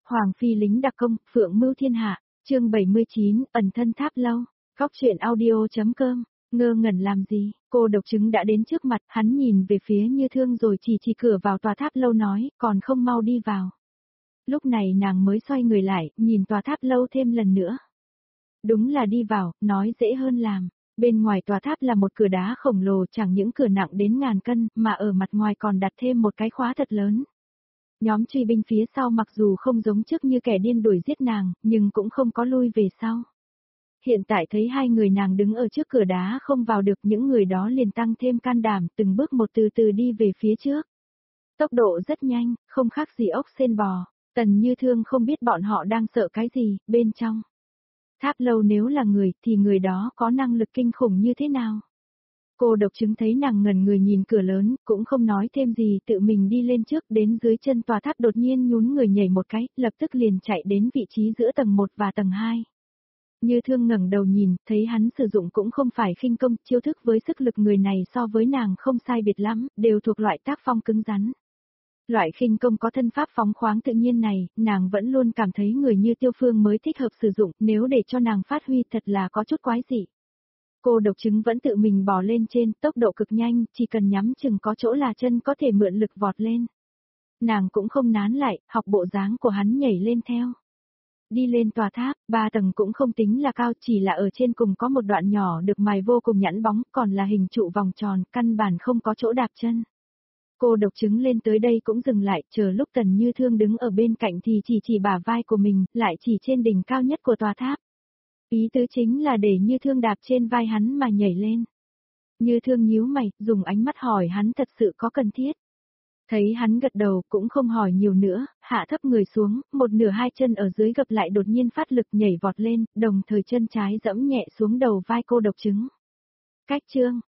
Hoàng phi lính đặc công, phượng mưu thiên hạ, chương 79, ẩn thân tháp lâu, góc truyện audio.com, ngơ ngẩn làm gì, cô độc chứng đã đến trước mặt, hắn nhìn về phía Như Thương rồi chỉ cửa vào tòa tháp lâu nói, còn không mau đi vào. Lúc này nàng mới xoay người lại, nhìn tòa tháp lâu thêm lần nữa. Đúng là đi vào, nói dễ hơn làm. Bên ngoài tòa tháp là một cửa đá khổng lồ, chẳng những cửa nặng đến ngàn cân, mà ở mặt ngoài còn đặt thêm một cái khóa thật lớn. Nhóm truy binh phía sau mặc dù không giống trước như kẻ điên đuổi giết nàng, nhưng cũng không có lui về sau. Hiện tại thấy hai người nàng đứng ở trước cửa đá không vào được, những người đó liền tăng thêm can đảm, từng bước một từ từ đi về phía trước. Tốc độ rất nhanh, không khác gì ốc sên bò. Tần Như Thương không biết bọn họ đang sợ cái gì, bên trong tháp lâu nếu là người thì người đó có năng lực kinh khủng như thế nào. Cô độc chứng thấy nàng ngẩn người nhìn cửa lớn, cũng không nói thêm gì, tự mình đi lên trước, đến dưới chân tòa tháp đột nhiên nhún người nhảy một cái, lập tức liền chạy đến vị trí giữa tầng 1 và tầng 2. Như Thương ngẩng đầu nhìn, thấy hắn sử dụng cũng không phải khinh công, chiêu thức với sức lực người này so với nàng không sai biệt lắm, đều thuộc loại tác phong cứng rắn. Loại khinh công có thân pháp phóng khoáng tự nhiên này, nàng vẫn luôn cảm thấy người như Tiêu Phương mới thích hợp sử dụng, nếu để cho nàng phát huy thật là có chút quái dị. Cô độc chứng vẫn tự mình bò lên trên, tốc độ cực nhanh, chỉ cần nhắm chừng có chỗ là chân có thể mượn lực vọt lên. Nàng cũng không nán lại, học bộ dáng của hắn nhảy lên theo. Đi lên tòa tháp, 3 tầng cũng không tính là cao, chỉ là ở trên cùng có một đoạn nhỏ được mài vô cùng nhẵn bóng, còn là hình trụ vòng tròn, căn bản không có chỗ đạp chân. Cô độc chứng lên tới đây cũng dừng lại, chờ lúc Tần Như Thương đứng ở bên cạnh thì chỉ bả vai của mình, lại chỉ trên đỉnh cao nhất của tòa tháp. Ý tứ chính là để Như Thương đạp trên vai hắn mà nhảy lên. Như Thương nhíu mày, dùng ánh mắt hỏi hắn thật sự có cần thiết. Thấy hắn gật đầu cũng không hỏi nhiều nữa, hạ thấp người xuống, một nửa hai chân ở dưới gập lại đột nhiên phát lực nhảy vọt lên, đồng thời chân trái giẫm nhẹ xuống đầu vai cô độc chứng. Cách chương,